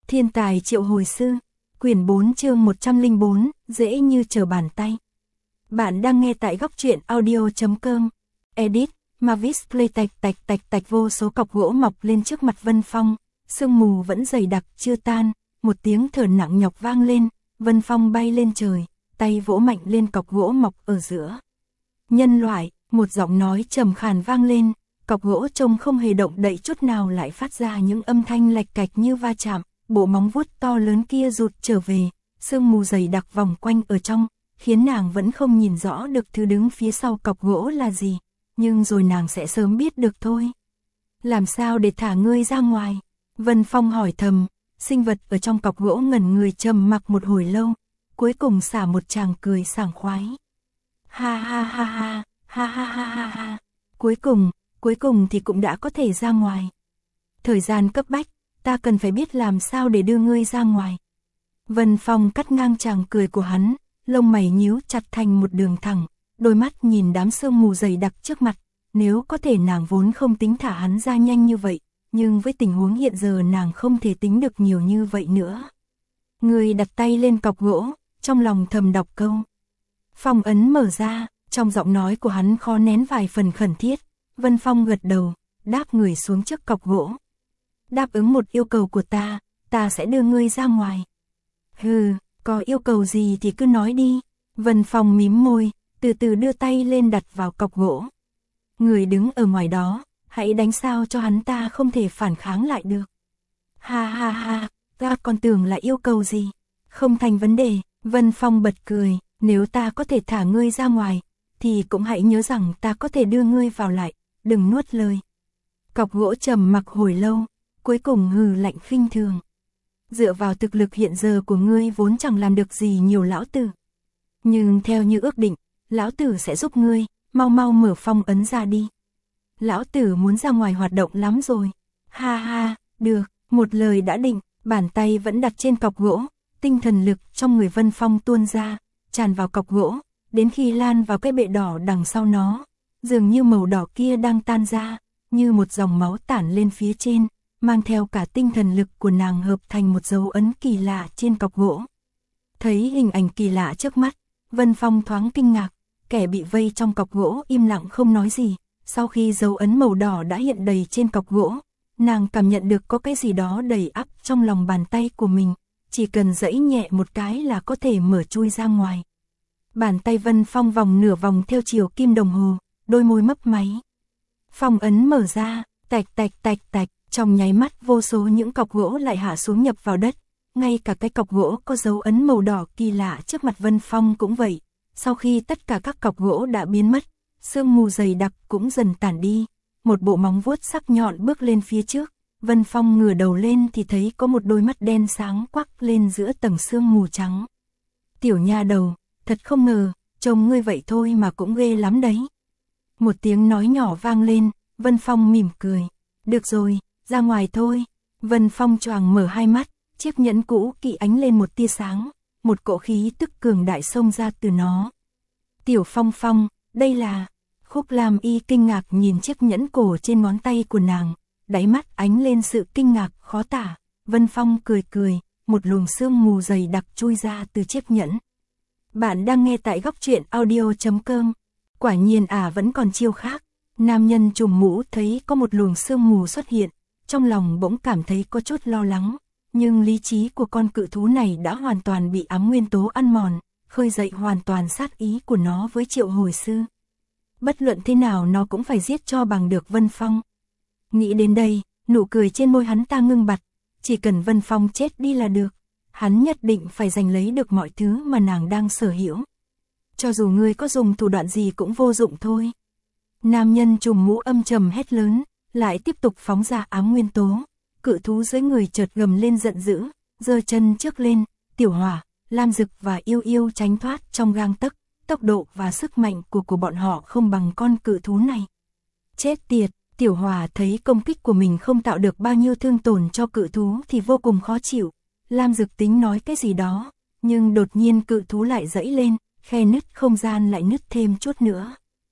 Thiên tài triệu hồi sư, quyển 4 chương 104, dễ như trở bàn tay. Bạn đang nghe tại góc truyện audio.com. Edit, Mavis Play tạch vô số cọc gỗ mọc lên trước mặt Vân Phong, sương mù vẫn dày đặc chưa tan, một tiếng thở nặng nhọc vang lên, Vân Phong bay lên trời, tay vỗ mạnh lên cọc gỗ mọc ở giữa. Nhân loại, một giọng nói trầm khàn vang lên, cọc gỗ trông không hề động đậy chút nào lại phát ra những âm thanh lạch cạch như va chạm. Bộ móng vuốt to lớn kia rụt trở về, sương mù dày đặc vòng quanh ở trong, khiến nàng vẫn không nhìn rõ được thứ đứng phía sau cọc gỗ là gì, nhưng rồi nàng sẽ sớm biết được thôi. Làm sao để thả ngươi ra ngoài? Vân Phong hỏi thầm, sinh vật ở trong cọc gỗ ngẩn người trầm mặc một hồi lâu, cuối cùng xả một tràng cười sảng khoái. Ha ha ha ha, ha ha ha ha ha, cuối cùng thì cũng đã có thể ra ngoài. Thời gian cấp bách. Ta cần phải biết làm sao để đưa ngươi ra ngoài. Vân Phong cắt ngang chàng cười của hắn, lông mày nhíu chặt thành một đường thẳng, đôi mắt nhìn đám sương mù dày đặc trước mặt. Nếu có thể nàng vốn không tính thả hắn ra nhanh như vậy, nhưng với tình huống hiện giờ nàng không thể tính được nhiều như vậy nữa. Ngươi đặt tay lên cọc gỗ, trong lòng thầm đọc câu. Phong ấn mở ra, trong giọng nói của hắn khó nén vài phần khẩn thiết. Vân Phong gật đầu, đáp người xuống trước cọc gỗ. Đáp ứng một yêu cầu của ta sẽ đưa ngươi ra ngoài. Hừ, có yêu cầu gì thì cứ nói đi. Vân Phong mím môi, từ từ đưa tay lên đặt vào cọc gỗ. Người đứng ở ngoài đó, hãy đánh sao cho hắn ta không thể phản kháng lại được. Ha ha ha, ta còn tưởng là yêu cầu gì. Không thành vấn đề, Vân Phong bật cười, nếu ta có thể thả ngươi ra ngoài, thì cũng hãy nhớ rằng ta có thể đưa ngươi vào lại, đừng nuốt lời. Cọc gỗ trầm mặc hồi lâu. Cuối cùng hừ lạnh khinh thường. Dựa vào thực lực hiện giờ của ngươi vốn chẳng làm được gì nhiều lão tử. Nhưng theo như ước định, lão tử sẽ giúp ngươi, mau mở phong ấn ra đi. Lão tử muốn ra ngoài hoạt động lắm rồi. Ha ha, được, một lời đã định, bàn tay vẫn đặt trên cọc gỗ, tinh thần lực trong người Vân Phong tuôn ra, tràn vào cọc gỗ, đến khi lan vào cái bệ đỏ đằng sau nó. Dường như màu đỏ kia đang tan ra, như một dòng máu tản lên phía trên. Mang theo cả tinh thần lực của nàng hợp thành một dấu ấn kỳ lạ trên cọc gỗ. Thấy hình ảnh kỳ lạ trước mắt, Vân Phong thoáng kinh ngạc, kẻ bị vây trong cọc gỗ im lặng không nói gì. Sau khi dấu ấn màu đỏ đã hiện đầy trên cọc gỗ, nàng cảm nhận được có cái gì đó đầy ắp trong lòng bàn tay của mình, chỉ cần giãy nhẹ một cái là có thể mở chui ra ngoài. Bàn tay Vân Phong vòng nửa vòng theo chiều kim đồng hồ, đôi môi mấp máy. Phong ấn mở ra, tạch. Trong nháy mắt vô số những cọc gỗ lại hạ xuống nhập vào đất, ngay cả cái cọc gỗ có dấu ấn màu đỏ kỳ lạ trước mặt Vân Phong cũng vậy. Sau khi tất cả các cọc gỗ đã biến mất, sương mù dày đặc cũng dần tản đi, một bộ móng vuốt sắc nhọn bước lên phía trước. Vân Phong ngửa đầu lên thì thấy có một đôi mắt đen sáng quắc lên giữa tầng sương mù trắng. Tiểu nha đầu, thật không ngờ, trông ngươi vậy thôi mà cũng ghê lắm đấy. Một tiếng nói nhỏ vang lên, Vân Phong mỉm cười. Được rồi. Ra ngoài thôi. Vân Phong choàng mở hai mắt, chiếc nhẫn cũ kỹ ánh lên một tia sáng, một cỗ khí tức cường đại xông ra từ nó. Tiểu Phong, đây là... Khúc Lam Y kinh ngạc nhìn chiếc nhẫn cổ trên ngón tay của nàng, đáy mắt ánh lên sự kinh ngạc khó tả. Vân Phong cười, một luồng sương mù dày đặc chui ra từ chiếc nhẫn. Bạn đang nghe tại góc truyện audio.com. Quả nhiên vẫn còn chiêu khác. Nam nhân trùm mũ thấy có một luồng sương mù xuất hiện. Trong lòng bỗng cảm thấy có chút lo lắng, nhưng lý trí của con cự thú này đã hoàn toàn bị ám nguyên tố ăn mòn, khơi dậy hoàn toàn sát ý của nó với triệu hồi sư. Bất luận thế nào nó cũng phải giết cho bằng được Vân Phong. Nghĩ đến đây, nụ cười trên môi hắn ta ngưng bặt, chỉ cần Vân Phong chết đi là được, hắn nhất định phải giành lấy được mọi thứ mà nàng đang sở hữu. Cho dù ngươi có dùng thủ đoạn gì cũng vô dụng thôi. Nam nhân trùm mũ âm trầm hét lớn. Lại tiếp tục phóng ra ám nguyên tố, cự thú dưới người chợt gầm lên giận dữ, giơ chân trước lên, Tiểu Hỏa, Lam Dực và Yêu tránh thoát trong gang tấc, tốc độ và sức mạnh của bọn họ không bằng con cự thú này. Chết tiệt, Tiểu Hỏa thấy công kích của mình không tạo được bao nhiêu thương tổn cho cự thú thì vô cùng khó chịu. Lam Dực tính nói cái gì đó, nhưng đột nhiên cự thú lại giãy lên, khe nứt không gian lại nứt thêm chút nữa.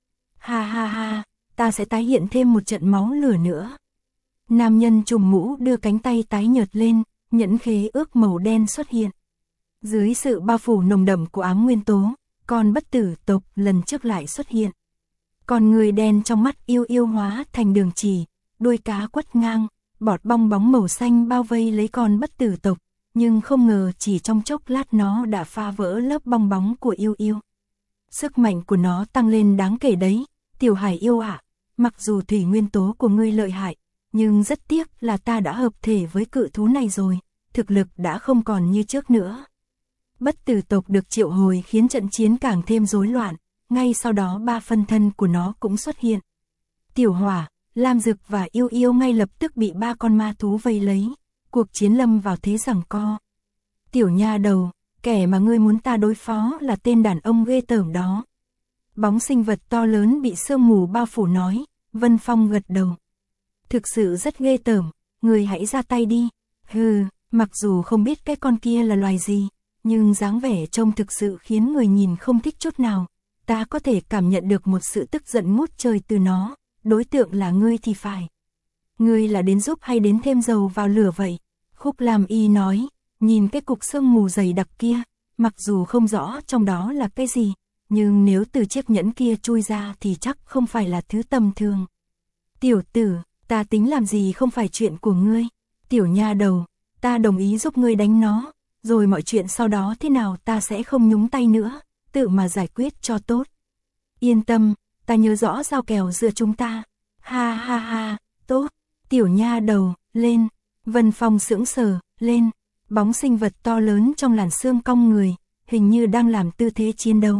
Ha ha ha. Ta sẽ tái hiện thêm một trận máu lửa nữa. Nam nhân trùm mũ đưa cánh tay tái nhợt lên, nhẫn khế ước màu đen xuất hiện. Dưới sự bao phủ nồng đậm của ám nguyên tố, con bất tử tộc lần trước lại xuất hiện. Con người đen trong mắt yêu yêu hóa thành đường chỉ, đuôi cá quất ngang, bọt bong bóng màu xanh bao vây lấy con bất tử tộc, nhưng không ngờ chỉ trong chốc lát nó đã phá vỡ lớp bong bóng của yêu yêu. Sức mạnh của nó tăng lên đáng kể đấy, Tiểu Hải yêu ạ, mặc dù thủy nguyên tố của ngươi lợi hại, nhưng rất tiếc là ta đã hợp thể với cự thú này rồi, thực lực đã không còn như trước nữa. Bất tử tộc được triệu hồi khiến trận chiến càng thêm rối loạn, ngay sau đó 3 phân thân của nó cũng xuất hiện. Tiểu Hỏa, Lam Dực và Yêu Yêu ngay lập tức bị 3 con ma thú vây lấy, cuộc chiến lâm vào thế giằng co. Tiểu nha đầu, kẻ mà ngươi muốn ta đối phó là tên đàn ông ghê tởm đó. Bóng sinh vật to lớn bị sương mù bao phủ nói, Vân Phong gật đầu. Thực sự rất ghê tởm, ngươi hãy ra tay đi. Hừ, mặc dù không biết cái con kia là loài gì, nhưng dáng vẻ trông thực sự khiến người nhìn không thích chút nào. Ta có thể cảm nhận được một sự tức giận ngút trời từ nó, đối tượng là ngươi thì phải. Ngươi là đến giúp hay đến thêm dầu vào lửa vậy? Khúc Lam Y nói, nhìn cái cục sương mù dày đặc kia, mặc dù không rõ trong đó là cái gì, nhưng nếu từ chiếc nhẫn kia chui ra thì chắc không phải là thứ tầm thường. Tiểu tử, ta tính làm gì không phải chuyện của ngươi. Tiểu nha đầu, ta đồng ý giúp ngươi đánh nó, rồi mọi chuyện sau đó thế nào ta sẽ không nhúng tay nữa, tự mà giải quyết cho tốt. Yên tâm, ta nhớ rõ giao kèo giữa chúng ta. Ha ha ha, tốt. Tiểu nha đầu, lên. Vân Phong sững sờ, lên. Bóng sinh vật to lớn trong làn xương cong người, hình như đang làm tư thế chiến đấu.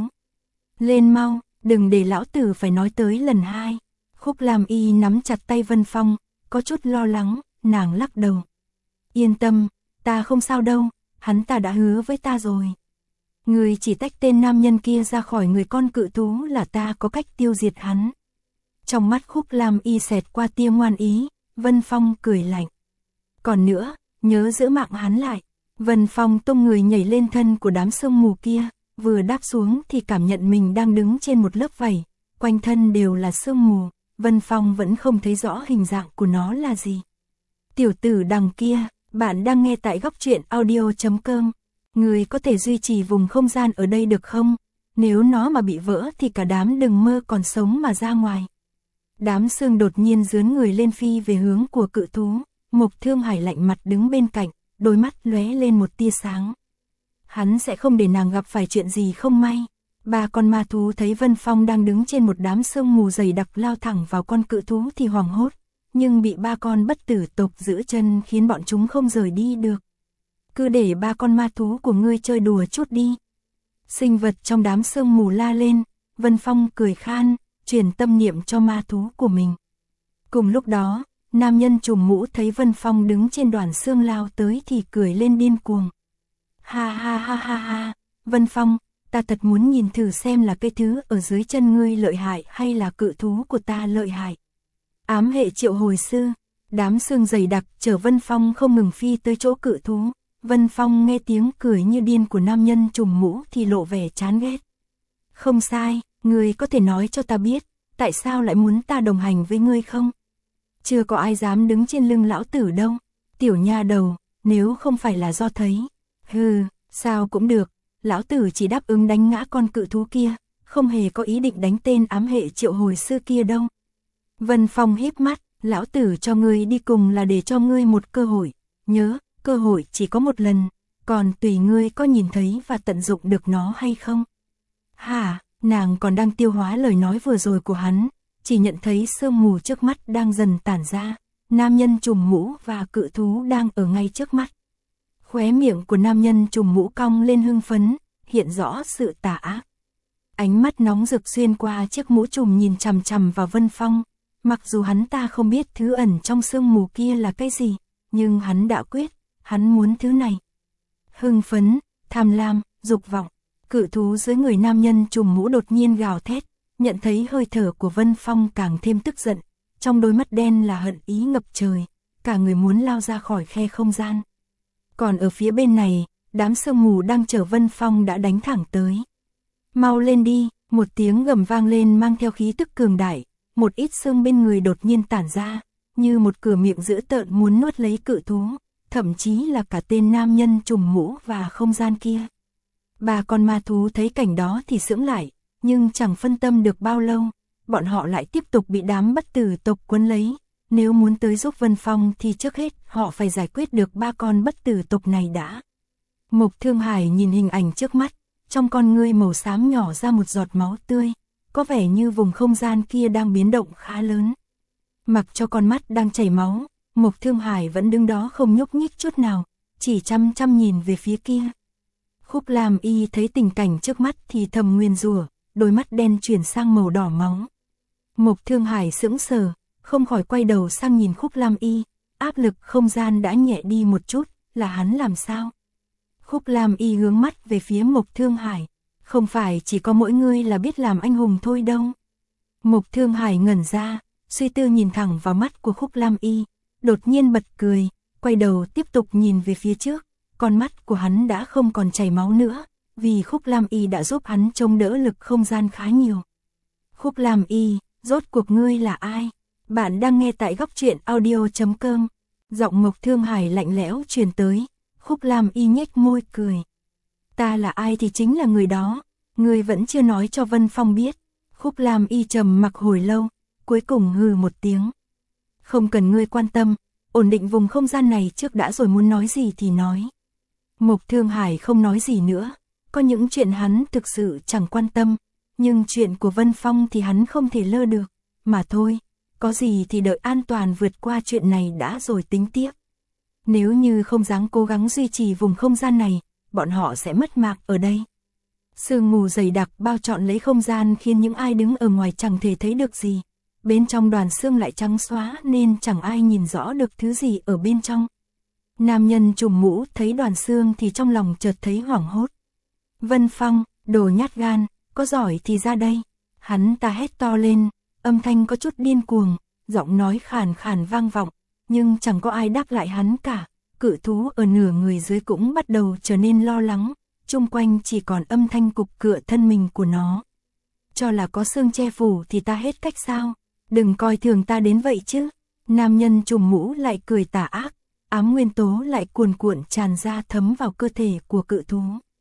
Lên mau, đừng để lão tử phải nói tới lần 2. Khúc Lam Y nắm chặt tay Vân Phong, có chút lo lắng, nàng lắc đầu. Yên tâm, ta không sao đâu, hắn ta đã hứa với ta rồi. Người chỉ tách tên nam nhân kia ra khỏi người con cự thú là ta có cách tiêu diệt hắn. Trong mắt Khúc Lam Y xẹt qua tia ngoan ý, Vân Phong cười lạnh. Còn nữa, nhớ giữ mạng hắn lại. Vân Phong tung người nhảy lên thân của đám sương mù kia, vừa đáp xuống thì cảm nhận mình đang đứng trên một lớp vảy, quanh thân đều là sương mù, Vân Phong vẫn không thấy rõ hình dạng của nó là gì. Tiểu tử đằng kia, bạn đang nghe tại góc truyện audio.com. Người có thể duy trì vùng không gian ở đây được không? Nếu nó mà bị vỡ thì cả đám đừng mơ còn sống mà ra ngoài. Đám sương đột nhiên dướn người lên phi về hướng của cự thú. Mộc Thương Hải lạnh mặt đứng bên cạnh, đôi mắt lóe lên một tia sáng. Hắn sẽ không để nàng gặp phải chuyện gì không may. 3 con ma thú thấy Vân Phong đang đứng trên một đám sương mù dày đặc lao thẳng vào con cự thú thì hoảng hốt, nhưng bị 3 con bất tử tộc giữ chân khiến bọn chúng không rời đi được. Cứ để 3 con ma thú của ngươi chơi đùa chút đi. Sinh vật trong đám sương mù la lên, Vân Phong cười khan, truyền tâm niệm cho ma thú của mình. Cùng lúc đó, nam nhân trùm mũ thấy Vân Phong đứng trên đoàn sương lao tới thì cười lên điên cuồng. Ha ha ha ha ha, Vân Phong, ta thật muốn nhìn thử xem là cái thứ ở dưới chân ngươi lợi hại hay là cự thú của ta lợi hại. Ám hệ triệu hồi sư, đám sương dày đặc chở Vân Phong không ngừng phi tới chỗ cự thú. Vân Phong nghe tiếng cười như điên của nam nhân trùm mũ thì lộ vẻ chán ghét. Không sai, ngươi có thể nói cho ta biết, tại sao lại muốn ta đồng hành với ngươi không? Chưa có ai dám đứng trên lưng lão tử đâu. Tiểu nha đầu, nếu không phải là do thấy. Hừ, sao cũng được, lão tử chỉ đáp ứng đánh ngã con cự thú kia, không hề có ý định đánh tên ám hệ triệu hồi sư kia đâu. Vân Phong híp mắt, lão tử cho ngươi đi cùng là để cho ngươi một cơ hội, nhớ, cơ hội chỉ có một lần, còn tùy ngươi có nhìn thấy và tận dụng được nó hay không. Hả, nàng còn đang tiêu hóa lời nói vừa rồi của hắn, chỉ nhận thấy sương mù trước mắt đang dần tản ra, nam nhân trùm mũ và cự thú đang ở ngay trước mắt. Khóe miệng của nam nhân trùm mũ cong lên hưng phấn, hiện rõ sự tà ác. Ánh mắt nóng rực xuyên qua chiếc mũ trùm nhìn chằm chằm vào Vân Phong, mặc dù hắn ta không biết thứ ẩn trong sương mù kia là cái gì, nhưng hắn đã quyết, hắn muốn thứ này. Hưng phấn, tham lam, dục vọng, cự thú dưới người nam nhân trùm mũ đột nhiên gào thét, nhận thấy hơi thở của Vân Phong càng thêm tức giận, trong đôi mắt đen là hận ý ngập trời, cả người muốn lao ra khỏi khe không gian. Còn ở phía bên này, đám sương mù đang chở Vân Phong đã đánh thẳng tới. Mau lên đi, một tiếng gầm vang lên mang theo khí tức cường đại, một ít sương bên người đột nhiên tản ra, như một cửa miệng dữ tợn muốn nuốt lấy cự thú, thậm chí là cả tên nam nhân trùm mũ và không gian kia. Ba con ma thú thấy cảnh đó thì sững lại, nhưng chẳng phân tâm được bao lâu, bọn họ lại tiếp tục bị đám bất tử tộc quấn lấy. Nếu muốn tới giúp Vân Phong thì trước hết họ phải giải quyết được ba con bất tử tộc này đã. Mộc Thương Hải nhìn hình ảnh trước mắt, trong con ngươi màu xám nhỏ ra một giọt máu tươi, có vẻ như vùng không gian kia đang biến động khá lớn. Mặc cho con mắt đang chảy máu, Mộc Thương Hải vẫn đứng đó không nhúc nhích chút nào, chỉ chăm chăm nhìn về phía kia. Khúc Lam Y thấy tình cảnh trước mắt thì thầm nguyền rủa, đôi mắt đen chuyển sang màu đỏ máu. Mộc Thương Hải sững sờ, không khỏi quay đầu sang nhìn Khúc Lam Y, áp lực không gian đã nhẹ đi một chút, là hắn làm sao? Khúc Lam Y hướng mắt về phía Mộc Thương Hải, không phải chỉ có mỗi ngươi là biết làm anh hùng thôi đâu. Mộc Thương Hải ngẩn ra, suy tư nhìn thẳng vào mắt của Khúc Lam Y, đột nhiên bật cười, quay đầu tiếp tục nhìn về phía trước, con mắt của hắn đã không còn chảy máu nữa, vì Khúc Lam Y đã giúp hắn chống đỡ lực không gian khá nhiều. Khúc Lam Y, rốt cuộc ngươi là ai? Bạn đang nghe tại góc truyện audio.com. Giọng Mộc Thương Hải lạnh lẽo truyền tới, Khúc Lam Y nhếch môi cười. Ta là ai thì chính là người đó, ngươi vẫn chưa nói cho Vân Phong biết. Khúc Lam Y trầm mặc hồi lâu, cuối cùng hừ một tiếng. Không cần ngươi quan tâm, ổn định vùng không gian này trước đã rồi muốn nói gì thì nói. Mộc Thương Hải không nói gì nữa, có những chuyện hắn thực sự chẳng quan tâm, nhưng chuyện của Vân Phong thì hắn không thể lơ được, mà thôi, có gì thì đợi an toàn vượt qua chuyện này đã rồi tính tiếp. Nếu như không dám cố gắng duy trì vùng không gian này, bọn họ sẽ mất mạng ở đây. Sương mù dày đặc bao trọn lấy không gian khiến những ai đứng ở ngoài chẳng thể thấy được gì. Bên trong đoàn xương lại trắng xóa nên chẳng ai nhìn rõ được thứ gì ở bên trong. Nam nhân trùm mũ thấy đoàn xương thì trong lòng chợt thấy hoảng hốt. Vân Phong, đồ nhát gan, có giỏi thì ra đây. Hắn ta hét to lên, âm thanh có chút điên cuồng, giọng nói khàn khàn vang vọng, nhưng chẳng có ai đáp lại hắn cả. Cự thú ở nửa người dưới cũng bắt đầu trở nên lo lắng, chung quanh chỉ còn âm thanh cục cựa thân mình của nó. Cho là có xương che phủ thì ta hết cách sao? Đừng coi thường ta đến vậy chứ. Nam nhân trùm mũ lại cười tà ác, ám nguyên tố lại cuồn cuộn tràn ra thấm vào cơ thể của cự thú.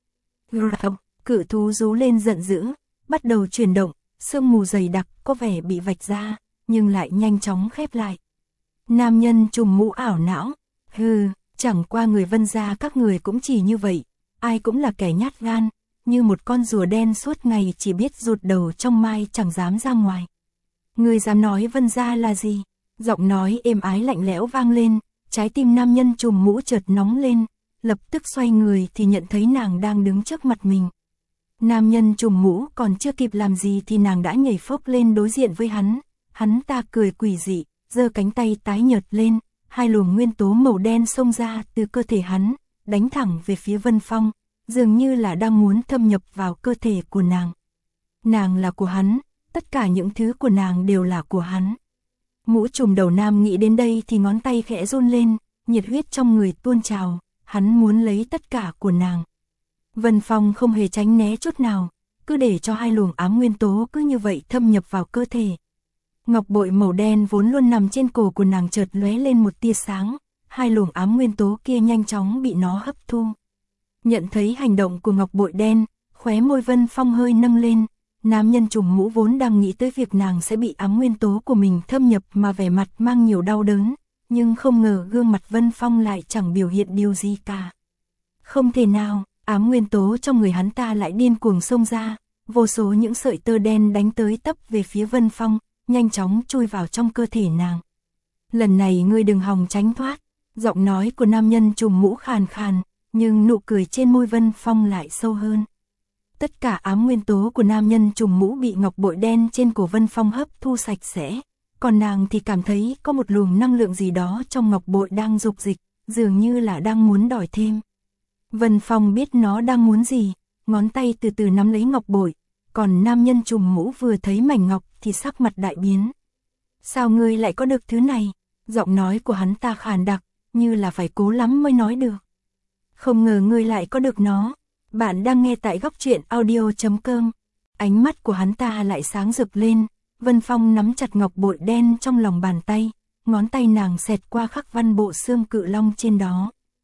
Cự thú rú lên giận dữ, bắt đầu chuyển động, sương mù dày đặc có vẻ bị vạch ra, nhưng lại nhanh chóng khép lại. Nam nhân trùm mũ ảo não, hừ, chẳng qua người Vân gia các người cũng chỉ như vậy, ai cũng là kẻ nhát gan, như một con rùa đen suốt ngày chỉ biết rụt đầu trong mai chẳng dám ra ngoài. Người dám nói Vân gia là gì? Giọng nói êm ái lạnh lẽo vang lên, trái tim nam nhân trùm mũ chợt nóng lên, lập tức xoay người thì nhận thấy nàng đang đứng trước mặt mình. Nam nhân trùm mũ còn chưa kịp làm gì thì nàng đã nhảy phốc lên đối diện với hắn ta cười quỷ dị, giơ cánh tay tái nhợt lên, hai luồng nguyên tố màu đen xông ra từ cơ thể hắn, đánh thẳng về phía Vân Phong, dường như là đang muốn thâm nhập vào cơ thể của nàng. Nàng là của hắn, tất cả những thứ của nàng đều là của hắn. Mũ trùm đầu nam nghĩ đến đây thì ngón tay khẽ run lên, nhiệt huyết trong người tuôn trào, hắn muốn lấy tất cả của nàng. Vân Phong không hề tránh né chút nào, cứ để cho hai luồng ám nguyên tố cứ như vậy thâm nhập vào cơ thể. Ngọc bội màu đen vốn luôn nằm trên cổ của nàng chợt lóe lên một tia sáng, hai luồng ám nguyên tố kia nhanh chóng bị nó hấp thu. Nhận thấy hành động của ngọc bội đen, khóe môi Vân Phong hơi nâng lên, nam nhân trùm mũ vốn đang nghĩ tới việc nàng sẽ bị ám nguyên tố của mình thâm nhập mà vẻ mặt mang nhiều đau đớn, nhưng không ngờ gương mặt Vân Phong lại chẳng biểu hiện điều gì cả. Không thể nào, ám nguyên tố trong người hắn ta lại điên cuồng xông ra, vô số những sợi tơ đen đánh tới tấp về phía Vân Phong, nhanh chóng chui vào trong cơ thể nàng. Lần này ngươi đừng hòng tránh thoát, giọng nói của nam nhân trùm mũ khàn khàn, nhưng nụ cười trên môi Vân Phong lại sâu hơn. Tất cả ám nguyên tố của nam nhân trùm mũ bị ngọc bội đen trên cổ Vân Phong hấp thu sạch sẽ, còn nàng thì cảm thấy có một luồng năng lượng gì đó trong ngọc bội đang dục dịch, dường như là đang muốn đòi thêm. Vân Phong biết nó đang muốn gì, ngón tay từ từ nắm lấy ngọc bội, còn nam nhân trùm mũ vừa thấy mảnh ngọc thì sắc mặt đại biến. Sao ngươi lại có được thứ này? Giọng nói của hắn ta khàn đặc, như là phải cố lắm mới nói được. Không ngờ ngươi lại có được nó. Bạn đang nghe tại góc truyện audio.com. Ánh mắt của hắn ta lại sáng rực lên, Vân Phong nắm chặt ngọc bội đen trong lòng bàn tay, ngón tay nàng xẹt qua khắc văn bộ xương cự long trên đó.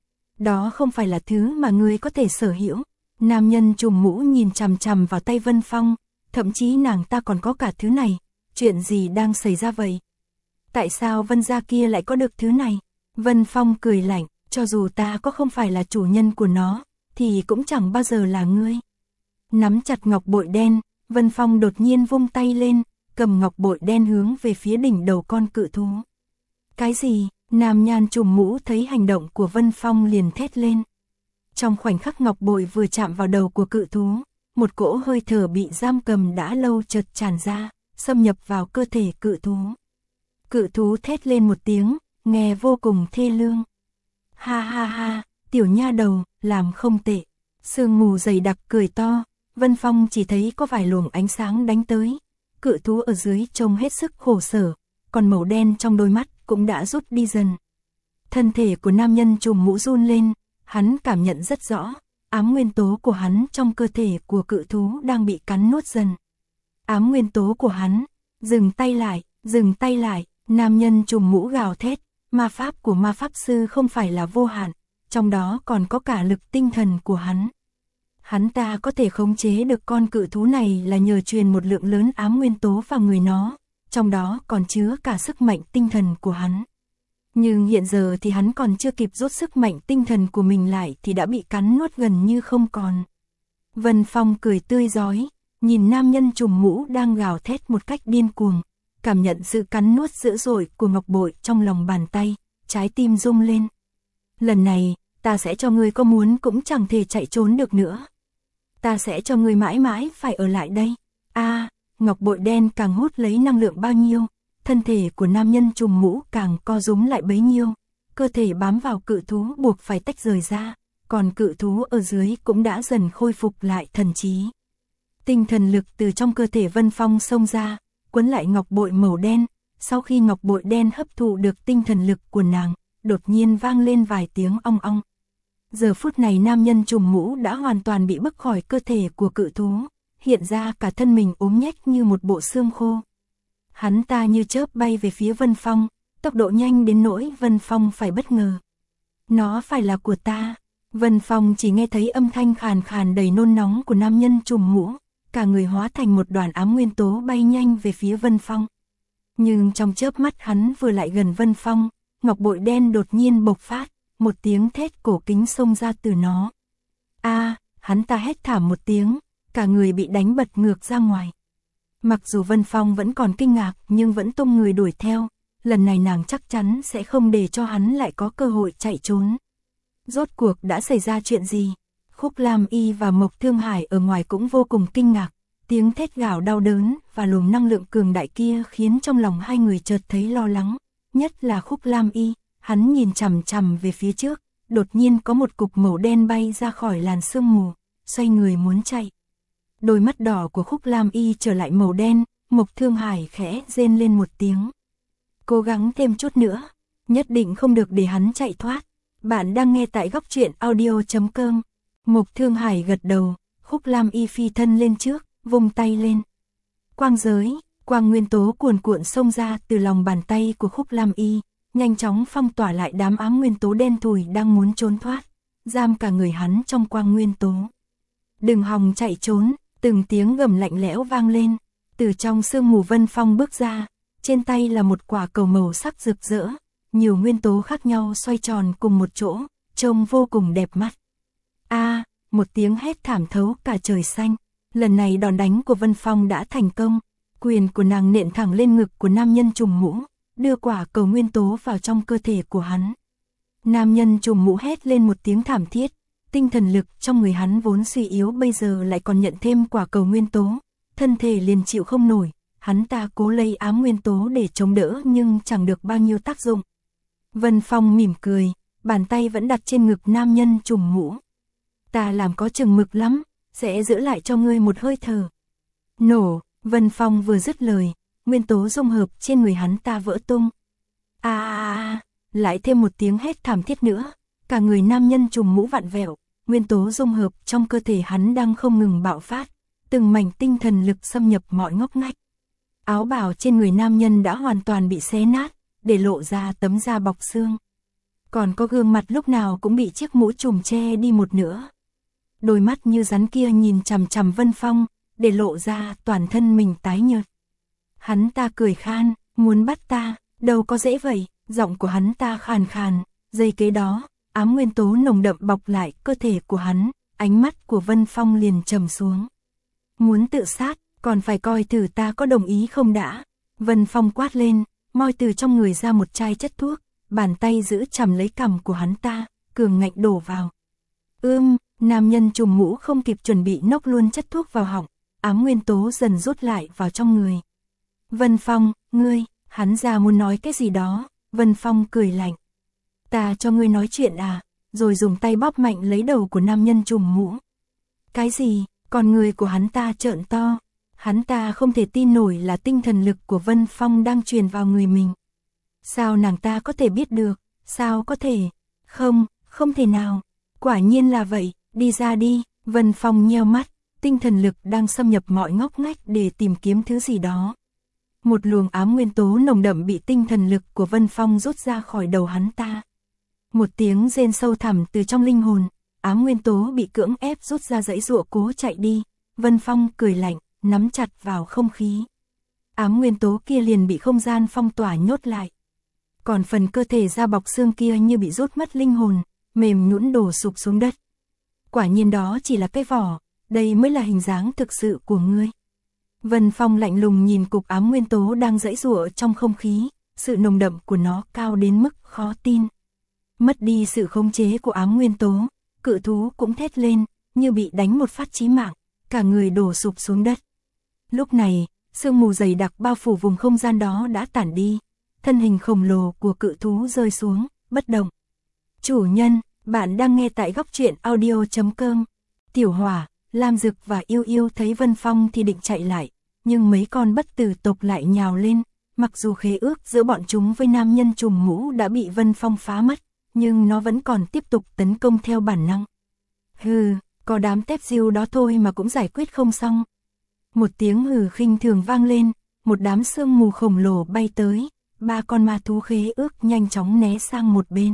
Đó không phải là thứ mà ngươi có thể sở hữu. Nam nhân trùm mũ nhìn chằm chằm vào tay Vân Phong, thậm chí nàng ta còn có cả thứ này, chuyện gì đang xảy ra vậy? Tại sao Vân gia kia lại có được thứ này? Vân Phong cười lạnh, cho dù ta có không phải là chủ nhân của nó, thì cũng chẳng bao giờ là ngươi. Nắm chặt ngọc bội đen, Vân Phong đột nhiên vung tay lên, cầm ngọc bội đen hướng về phía đỉnh đầu con cự thú. Cái gì? Nam nhan trùm mũ thấy hành động của Vân Phong liền thét lên. Trong khoảnh khắc ngọc bội vừa chạm vào đầu của cự thú, một cỗ hơi thở bị giam cầm đã lâu chợt tràn ra, xâm nhập vào cơ thể cự thú. Cự thú thét lên một tiếng, nghe vô cùng thê lương. Ha ha ha, tiểu nha đầu, làm không tệ. Sương mù dày đặc cười to, Vân Phong chỉ thấy có vài luồng ánh sáng đánh tới. Cự thú ở dưới trông hết sức khổ sở, còn màu đen trong đôi mắt cũng đã rút đi dần. Thân thể của nam nhân trùm mũ run lên, hắn cảm nhận rất rõ, ám nguyên tố của hắn trong cơ thể của cự thú đang bị cắn nuốt dần. Ám nguyên tố của hắn, dừng tay lại, nam nhân trùm mũ gào thét, ma pháp của ma pháp sư không phải là vô hạn, trong đó còn có cả lực tinh thần của hắn. Hắn ta có thể khống chế được con cự thú này là nhờ truyền một lượng lớn ám nguyên tố vào người nó, trong đó còn chứa cả sức mạnh tinh thần của hắn. Nhưng hiện giờ thì hắn còn chưa kịp rút sức mạnh tinh thần của mình lại thì đã bị cắn nuốt gần như không còn. Vân Phong cười tươi rói, nhìn nam nhân trùm mũ đang gào thét một cách điên cuồng, cảm nhận sự cắn nuốt dữ dội của ngọc bội trong lòng bàn tay, trái tim rung lên. Lần này, ta sẽ cho ngươi có muốn cũng chẳng thể chạy trốn được nữa. Ta sẽ cho ngươi mãi mãi phải ở lại đây. Ngọc bội đen càng hút lấy năng lượng bao nhiêu, thân thể của nam nhân trùm mũ càng co rúm lại bấy nhiêu, cơ thể bám vào cự thú buộc phải tách rời ra, còn cự thú ở dưới cũng đã dần khôi phục lại thần trí. Tinh thần lực từ trong cơ thể Vân Phong xông ra, quấn lại ngọc bội màu đen, sau khi ngọc bội đen hấp thụ được tinh thần lực của nàng, đột nhiên vang lên vài tiếng ong ong. Giờ phút này nam nhân trùm mũ đã hoàn toàn bị bức khỏi cơ thể của cự thú, hiện ra cả thân mình ốm nhách như một bộ xương khô. Hắn ta như chớp bay về phía Vân Phong, tốc độ nhanh đến nỗi Vân Phong phải bất ngờ. Nó phải là của ta. Vân Phong chỉ nghe thấy âm thanh khàn khàn đầy nôn nóng của nam nhân trùm mũ, cả người hóa thành một đoàn ám nguyên tố bay nhanh về phía Vân Phong. Nhưng trong chớp mắt hắn vừa lại gần Vân Phong, ngọc bội đen đột nhiên bộc phát, một tiếng thét cổ kính xông ra từ nó. Hắn ta hét thảm một tiếng, cả người bị đánh bật ngược ra ngoài. Mặc dù Vân Phong vẫn còn kinh ngạc nhưng vẫn tung người đuổi theo, lần này nàng chắc chắn sẽ không để cho hắn lại có cơ hội chạy trốn. Rốt cuộc đã xảy ra chuyện gì? Khúc Lam Y và Mộc Thương Hải ở ngoài cũng vô cùng kinh ngạc, tiếng thét gào đau đớn và luồng năng lượng cường đại kia khiến trong lòng hai người chợt thấy lo lắng, nhất là Khúc Lam Y, hắn nhìn chằm chằm về phía trước, đột nhiên có một cục màu đen bay ra khỏi làn sương mù, xoay người muốn chạy. Đôi mắt đỏ của Khúc Lam Y trở lại màu đen, Mộc Thương Hải khẽ rên lên một tiếng. Cố gắng thêm chút nữa, nhất định không được để hắn chạy thoát. Bạn đang nghe tại góc truyện audio.com. Mộc Thương Hải gật đầu, Khúc Lam Y phi thân lên trước, vung tay lên. Quang giới, quang nguyên tố cuồn cuộn xông ra từ lòng bàn tay của Khúc Lam Y, nhanh chóng phong tỏa lại đám ám nguyên tố đen thùi đang muốn trốn thoát, giam cả người hắn trong quang nguyên tố. Đừng hòng chạy trốn, từng tiếng gầm lạnh lẽo vang lên, từ trong sương mù Vân Phong bước ra, trên tay là một quả cầu màu sắc rực rỡ, nhiều nguyên tố khác nhau xoay tròn cùng một chỗ, trông vô cùng đẹp mắt. Một tiếng hét thảm thấu cả trời xanh, lần này đòn đánh của Vân Phong đã thành công, quyền của nàng nện thẳng lên ngực của nam nhân trùm mũ, đưa quả cầu nguyên tố vào trong cơ thể của hắn. Nam nhân trùm mũ hét lên một tiếng thảm thiết, tinh thần lực trong người hắn vốn suy yếu bây giờ lại còn nhận thêm quả cầu nguyên tố, thân thể liền chịu không nổi, hắn ta cố lấy ám nguyên tố để chống đỡ nhưng chẳng được bao nhiêu tác dụng. Vân Phong mỉm cười, bàn tay vẫn đặt trên ngực nam nhân trùm mũ. Ta làm có chừng mực lắm, sẽ giữ lại cho ngươi một hơi thở. Nổ, Vân Phong vừa dứt lời, nguyên tố dung hợp trên người hắn ta vỡ tung. Lại thêm một tiếng hét thảm thiết nữa, cả người nam nhân trùm mũ vặn vẹo, nguyên tố dung hợp trong cơ thể hắn đang không ngừng bạo phát, từng mảnh tinh thần lực xâm nhập mọi ngóc ngách. Áo bào trên người nam nhân đã hoàn toàn bị xé nát, để lộ ra tấm da bọc xương. Còn có gương mặt lúc nào cũng bị chiếc mũ trùm che đi một nửa. Đôi mắt như rắn kia nhìn chằm chằm Vân Phong, để lộ ra toàn thân mình tái nhợt. Hắn ta cười khan, muốn bắt ta, đâu có dễ vậy, giọng của hắn ta khàn khàn, giây kế đó, ám nguyên tố nồng đậm bọc lại cơ thể của hắn, ánh mắt của Vân Phong liền trầm xuống. Muốn tự sát, còn phải coi thử ta có đồng ý không đã. Vân Phong quát lên, moi từ trong người ra một chai chất thuốc, bàn tay giữ chầm lấy cằm của hắn ta, cường ngạnh đổ vào. Nam nhân trùm mũ không kịp chuẩn bị nốc luôn chất thuốc vào họng, ám nguyên tố dần rút lại vào trong người. Vân Phong, ngươi, hắn già muốn nói cái gì đó, Vân Phong cười lạnh. Ta cho ngươi nói chuyện à, rồi dùng tay bóp mạnh lấy đầu của nam nhân trùm mũ. Cái gì, con người của hắn ta trợn to, hắn ta không thể tin nổi là tinh thần lực của Vân Phong đang truyền vào người mình. Sao nàng ta có thể biết được, sao có thể, không thể nào, quả nhiên là vậy, đi ra đi, Vân Phong nheo mắt, tinh thần lực đang xâm nhập mọi ngóc ngách để tìm kiếm thứ gì đó. Một luồng ám nguyên tố nồng đậm bị tinh thần lực của Vân Phong rút ra khỏi đầu hắn ta. Một tiếng rên sâu thẳm từ trong linh hồn, ám nguyên tố bị cưỡng ép rút ra giãy giụa cố chạy đi, Vân Phong cười lạnh, nắm chặt vào không khí. Ám nguyên tố kia liền bị không gian phong tỏa nhốt lại. Còn phần cơ thể da bọc xương kia như bị rút mất linh hồn, mềm nhũn đổ sụp xuống đất. Quả nhiên đó chỉ là cái vỏ, đây mới là hình dáng thực sự của ngươi. Vân Phong lạnh lùng nhìn cục ám nguyên tố đang giãy giụa trong không khí, sự nồng đậm của nó cao đến mức khó tin. Mất đi sự khống chế của ám nguyên tố, cự thú cũng thét lên, như bị đánh một phát chí mạng, cả người đổ sụp xuống đất. Lúc này, sương mù dày đặc bao phủ vùng không gian đó đã tản đi, thân hình khổng lồ của cự thú rơi xuống, bất động. Chủ nhân, bạn đang nghe tại góc truyện audio.com. Tiểu Hỏa, Lam Dực và Yêu Yêu thấy Vân Phong thì định chạy lại, nhưng mấy con bất tử tộc lại nhào lên, mặc dù khế ước giữa bọn chúng với nam nhân trùm mũ đã bị Vân Phong phá mất, nhưng nó vẫn còn tiếp tục tấn công theo bản năng. Hừ, có đám tép diêu đó thôi mà cũng giải quyết không xong. Một tiếng hừ khinh thường vang lên, một đám sương mù khổng lồ bay tới, ba con ma thú khế ước nhanh chóng né sang một bên.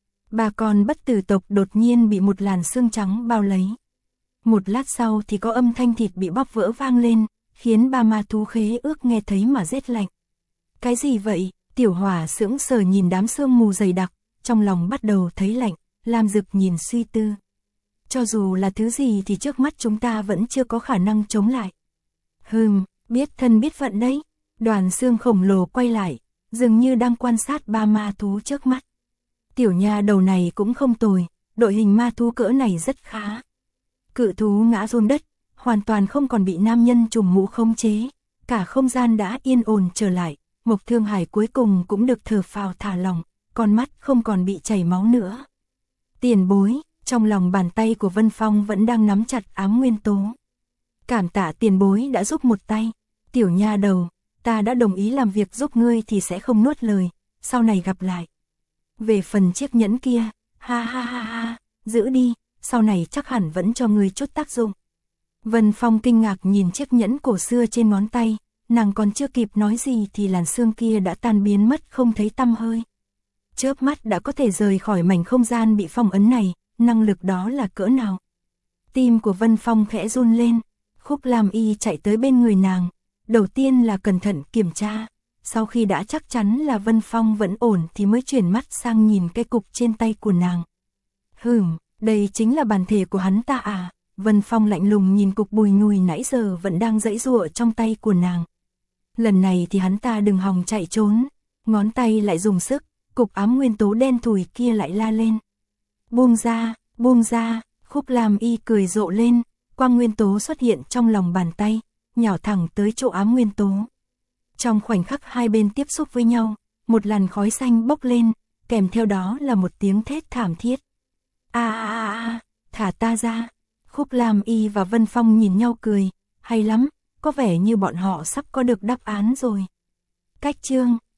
Ba con bất tử tộc đột nhiên bị một làn sương trắng bao lấy. Một lát sau thì có âm thanh thịt bị bóp vỡ vang lên, khiến ba ma thú khế ước nghe thấy mà rét lạnh. Cái gì vậy? Tiểu Hỏa sững sờ nhìn đám sương mù dày đặc, trong lòng bắt đầu thấy lạnh, Lam Dực nhìn suy tư. Cho dù là thứ gì thì trước mắt chúng ta vẫn chưa có khả năng chống lại. Biết thân biết phận đấy. Đoàn xương khổng lồ quay lại, dường như đang quan sát ba ma thú trước mắt. Tiểu nha đầu này cũng không tồi, đội hình ma thú cỡ này rất khá. Cự thú ngã run đất, hoàn toàn không còn bị nam nhân trùm mũ khống chế, cả không gian đã yên ổn trở lại, Mộc Thương Hải cuối cùng cũng được thở phào thả lỏng, con mắt không còn bị chảy máu nữa. Tiền bối, trong lòng bàn tay của Vân Phong vẫn đang nắm chặt ám nguyên tố. Cảm tạ tiền bối đã giúp một tay, tiểu nha đầu, ta đã đồng ý làm việc giúp ngươi thì sẽ không nuốt lời, sau này gặp lại. Về phần chiếc nhẫn kia, ha, giữ đi, sau này chắc hẳn vẫn cho ngươi chút tác dụng. Vân Phong kinh ngạc nhìn chiếc nhẫn cổ xưa trên ngón tay, nàng còn chưa kịp nói gì thì làn xương kia đã tan biến mất không thấy tăm hơi. Chớp mắt đã có thể rời khỏi mảnh không gian bị phong ấn này, năng lực đó là cỡ nào. Tim của Vân Phong khẽ run lên, Khúc Lam Y chạy tới bên người nàng, đầu tiên là cẩn thận kiểm tra, sau khi đã chắc chắn là Vân Phong vẫn ổn thì mới chuyển mắt sang nhìn cái cục trên tay của nàng. Đây chính là bản thể của hắn ta à? Vân Phong lạnh lùng nhìn cục bùi nhùi nãy giờ vẫn đang giãy giụa trong tay của nàng. Lần này thì hắn ta đừng hòng chạy trốn, ngón tay lại dùng sức, cục ám nguyên tố đen thùi kia lại la lên. Buông ra, Khúc Lam Y cười rộ lên, quang nguyên tố xuất hiện trong lòng bàn tay, nhào thẳng tới chỗ ám nguyên tố. Trong khoảnh khắc hai bên tiếp xúc với nhau, một làn khói xanh bốc lên, kèm theo đó là một tiếng thét thảm thiết. Thả ta ra. Khúc Lam Y và Vân Phong nhìn nhau cười, hay lắm, có vẻ như bọn họ sắp có được đáp án rồi. Cách chương